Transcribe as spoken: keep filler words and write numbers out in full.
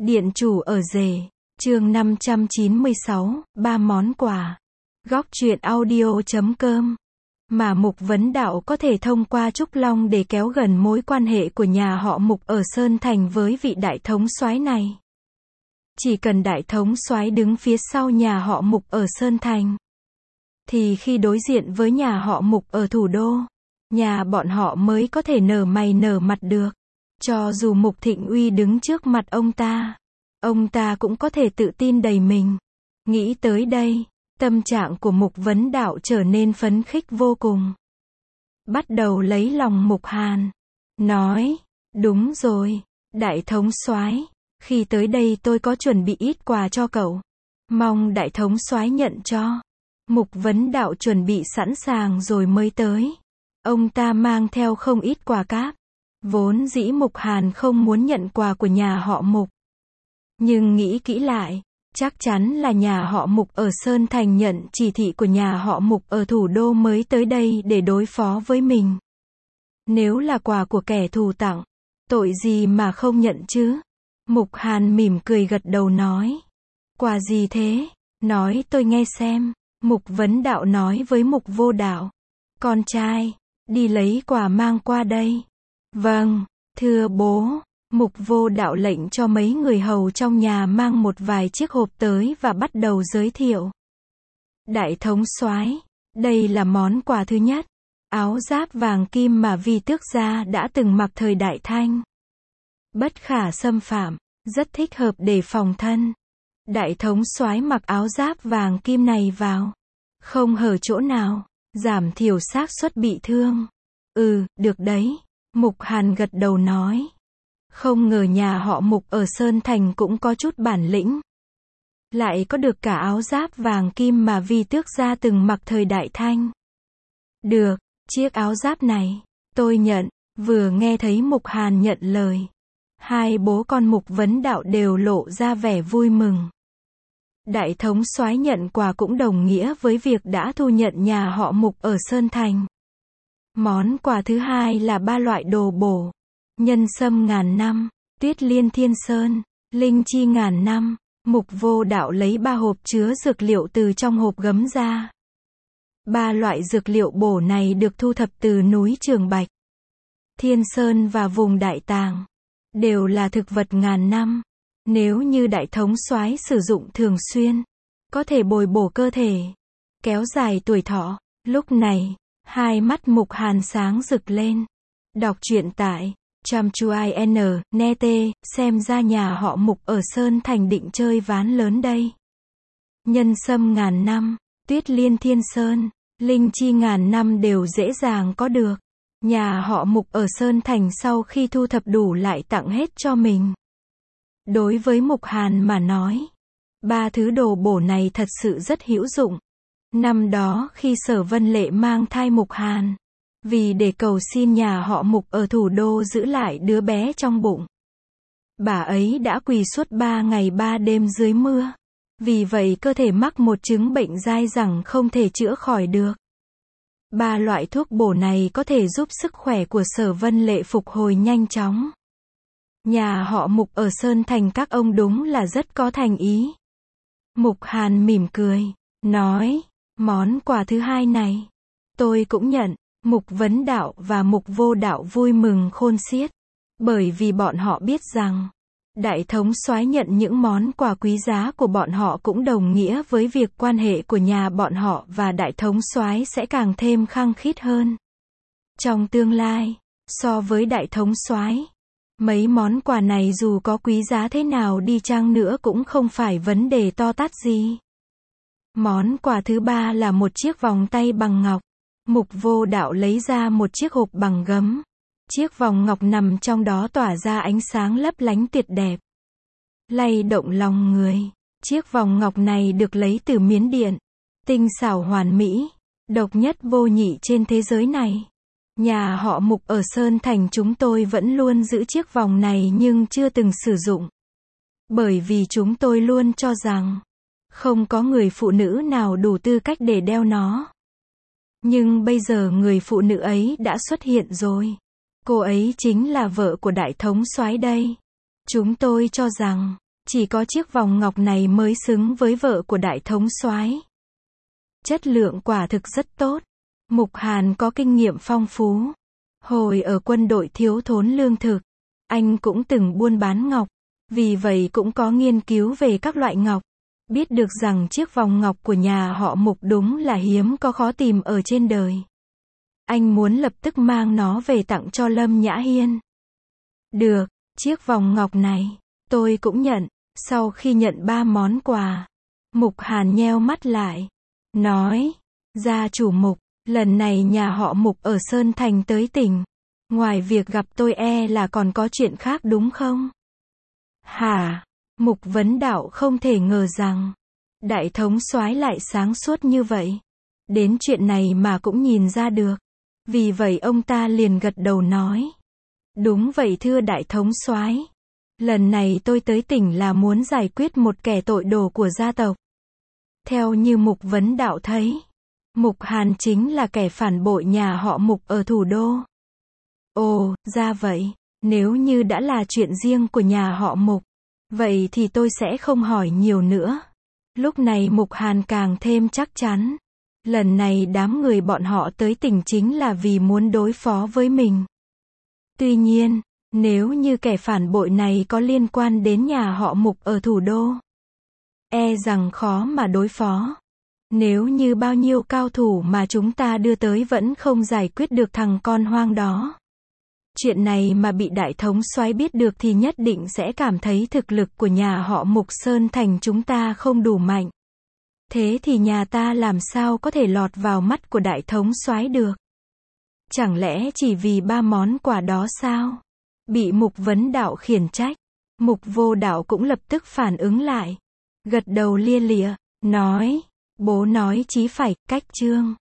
Điện chủ ở rể, chương năm trăm chín mươi sáu, ba món quà. Góc truyện audio chấm com. Mà Mục Vấn Đạo có thể thông qua Trúc Long để kéo gần mối quan hệ của nhà họ Mục ở Sơn Thành với vị đại thống soái này. Chỉ cần đại thống soái đứng phía sau nhà họ Mục ở Sơn Thành, thì khi đối diện với nhà họ Mục ở thủ đô, nhà bọn họ mới có thể nở mày nở mặt được. Cho dù Mục Thịnh Uy đứng trước mặt ông ta, ông ta cũng có thể tự tin đầy mình. Nghĩ tới đây, tâm trạng của Mục Vấn Đạo trở nên phấn khích vô cùng. Bắt đầu lấy lòng Mục Hàn, nói, đúng rồi, đại thống soái, khi tới đây tôi có chuẩn bị ít quà cho cậu. Mong đại thống soái nhận cho. Mục Vấn Đạo chuẩn bị sẵn sàng rồi mới tới. Ông ta mang theo không ít quà cáp. Vốn dĩ Mục Hàn không muốn nhận quà của nhà họ Mục. Nhưng nghĩ kỹ lại, chắc chắn là nhà họ Mục ở Sơn Thành nhận chỉ thị của nhà họ Mục ở thủ đô mới tới đây để đối phó với mình. Nếu là quà của kẻ thù tặng, tội gì mà không nhận chứ? Mục Hàn mỉm cười gật đầu nói. Quà gì thế? Nói tôi nghe xem. Mục Vấn Đạo nói với Mục Vô Đạo. Con trai, đi lấy quà mang qua đây. Vâng, thưa bố. Mục Vô Đạo lệnh cho mấy người hầu trong nhà mang một vài chiếc hộp tới và bắt đầu giới thiệu. Đại thống soái, đây là món quà thứ nhất. Áo giáp vàng kim mà Vi Tước gia đã từng mặc thời Đại Thanh. Bất khả xâm phạm, rất thích hợp để phòng thân. Đại thống soái mặc áo giáp vàng kim này vào, không hở chỗ nào, giảm thiểu xác suất bị thương. Ừ, được đấy. Mục Hàn gật đầu nói. Không ngờ nhà họ Mục ở Sơn Thành cũng có chút bản lĩnh. Lại có được cả áo giáp vàng kim mà Vi Tước gia từng mặc thời Đại Thanh. Được, chiếc áo giáp này, tôi nhận. Vừa nghe thấy Mục Hàn nhận lời, hai bố con Mục Vấn Đạo đều lộ ra vẻ vui mừng. Đại thống soái nhận quà cũng đồng nghĩa với việc đã thu nhận nhà họ Mục ở Sơn Thành. Món quà thứ hai là ba loại đồ bổ. Nhân sâm ngàn năm, tuyết liên thiên sơn, linh chi ngàn năm. Mục Vô Đạo lấy ba hộp chứa dược liệu từ trong hộp gấm ra. Ba loại dược liệu bổ này được thu thập từ núi Trường Bạch, Thiên Sơn và vùng Đại Tàng. Đều là thực vật ngàn năm. Nếu như đại thống soái sử dụng thường xuyên, có thể bồi bổ cơ thể, kéo dài tuổi thọ. Lúc này, hai mắt Mục Hàn sáng rực lên. Đọc truyện tại Tramchuin net, xem ra nhà họ Mục ở Sơn Thành định chơi ván lớn đây. Nhân sâm ngàn năm, tuyết liên thiên sơn, linh chi ngàn năm đều dễ dàng có được. Nhà họ Mục ở Sơn Thành sau khi thu thập đủ lại tặng hết cho mình. Đối với Mục Hàn mà nói, ba thứ đồ bổ này thật sự rất hữu dụng. Năm đó khi Sở Vân Lệ mang thai Mục Hàn, vì để cầu xin nhà họ Mục ở thủ đô giữ lại đứa bé trong bụng, bà ấy đã quỳ suốt ba ngày ba đêm dưới mưa. Vì vậy cơ thể mắc một chứng bệnh dai dẳng không thể chữa khỏi được. Ba loại thuốc bổ này có thể giúp sức khỏe của Sở Vân Lệ phục hồi nhanh chóng. Nhà họ Mục ở Sơn Thành các ông đúng là rất có thành ý. Mục Hàn mỉm cười, nói, món quà thứ hai này, tôi cũng nhận. Mục Vấn Đạo và Mục Vô Đạo vui mừng khôn xiết. Bởi vì bọn họ biết rằng, đại thống soái nhận những món quà quý giá của bọn họ cũng đồng nghĩa với việc quan hệ của nhà bọn họ và đại thống soái sẽ càng thêm khăng khít hơn. Trong tương lai, so với đại thống soái, mấy món quà này dù có quý giá thế nào đi chăng nữa cũng không phải vấn đề to tát gì. Món quà thứ ba là một chiếc vòng tay bằng ngọc. Mục Vô Đạo lấy ra một chiếc hộp bằng gấm. Chiếc vòng ngọc nằm trong đó tỏa ra ánh sáng lấp lánh tuyệt đẹp, lay động lòng người. Chiếc vòng ngọc này được lấy từ Miến Điện, tinh xảo hoàn mỹ, độc nhất vô nhị trên thế giới này. Nhà họ Mục ở Sơn Thành chúng tôi vẫn luôn giữ chiếc vòng này nhưng chưa từng sử dụng. Bởi vì chúng tôi luôn cho rằng, không có người phụ nữ nào đủ tư cách để đeo nó. Nhưng bây giờ người phụ nữ ấy đã xuất hiện rồi. Cô ấy chính là vợ của đại thống soái đây. Chúng tôi cho rằng, Chỉ có chiếc vòng ngọc này mới xứng với vợ của đại thống soái. Chất lượng quả thực rất tốt. Mục Hàn có kinh nghiệm phong phú. Hồi ở quân đội thiếu thốn lương thực, anh cũng từng buôn bán ngọc, vì vậy cũng có nghiên cứu về các loại ngọc. Biết được rằng chiếc vòng ngọc của nhà họ Mục đúng là hiếm có khó tìm ở trên đời. Anh muốn lập tức mang nó về tặng cho Lâm Nhã Hiên. Được, chiếc vòng ngọc này, tôi cũng nhận. Sau khi nhận ba món quà, Mục Hàn nheo mắt lại, nói, gia chủ Mục, lần này nhà họ Mục ở Sơn Thành tới tỉnh. Ngoài việc gặp tôi e là còn có chuyện khác đúng không? Hả? Mục Vấn Đạo không thể ngờ rằng đại thống soái lại sáng suốt như vậy. Đến chuyện này mà cũng nhìn ra được. Vì vậy ông ta liền gật đầu nói. Đúng vậy thưa đại thống soái. Lần này tôi tới tỉnh là muốn giải quyết một kẻ tội đồ của gia tộc. Theo như Mục Vấn Đạo thấy, Mục Hàn chính là kẻ phản bội nhà họ Mục ở thủ đô. Ồ, ra vậy. Nếu như đã là chuyện riêng của nhà họ Mục, vậy thì tôi sẽ không hỏi nhiều nữa. Lúc này Mục Hàn càng thêm chắc chắn. Lần này đám người bọn họ tới tỉnh chính là vì muốn đối phó với mình. Tuy nhiên, nếu như kẻ phản bội này có liên quan đến nhà họ Mục ở thủ đô, e rằng khó mà đối phó. Nếu như bao nhiêu cao thủ mà chúng ta đưa tới vẫn không giải quyết được thằng con hoang đó. Chuyện này mà bị đại thống soái biết được thì nhất định sẽ cảm thấy thực lực của nhà họ Mục Sơn Thành chúng ta không đủ mạnh. Thế thì nhà ta làm sao có thể lọt vào mắt của đại thống soái được? Chẳng lẽ chỉ vì ba món quà đó sao? Bị Mục Vấn Đạo khiển trách, Mục Vô Đạo cũng lập tức phản ứng lại. Gật đầu lia lịa, nói, bố nói chí phải, cách chương.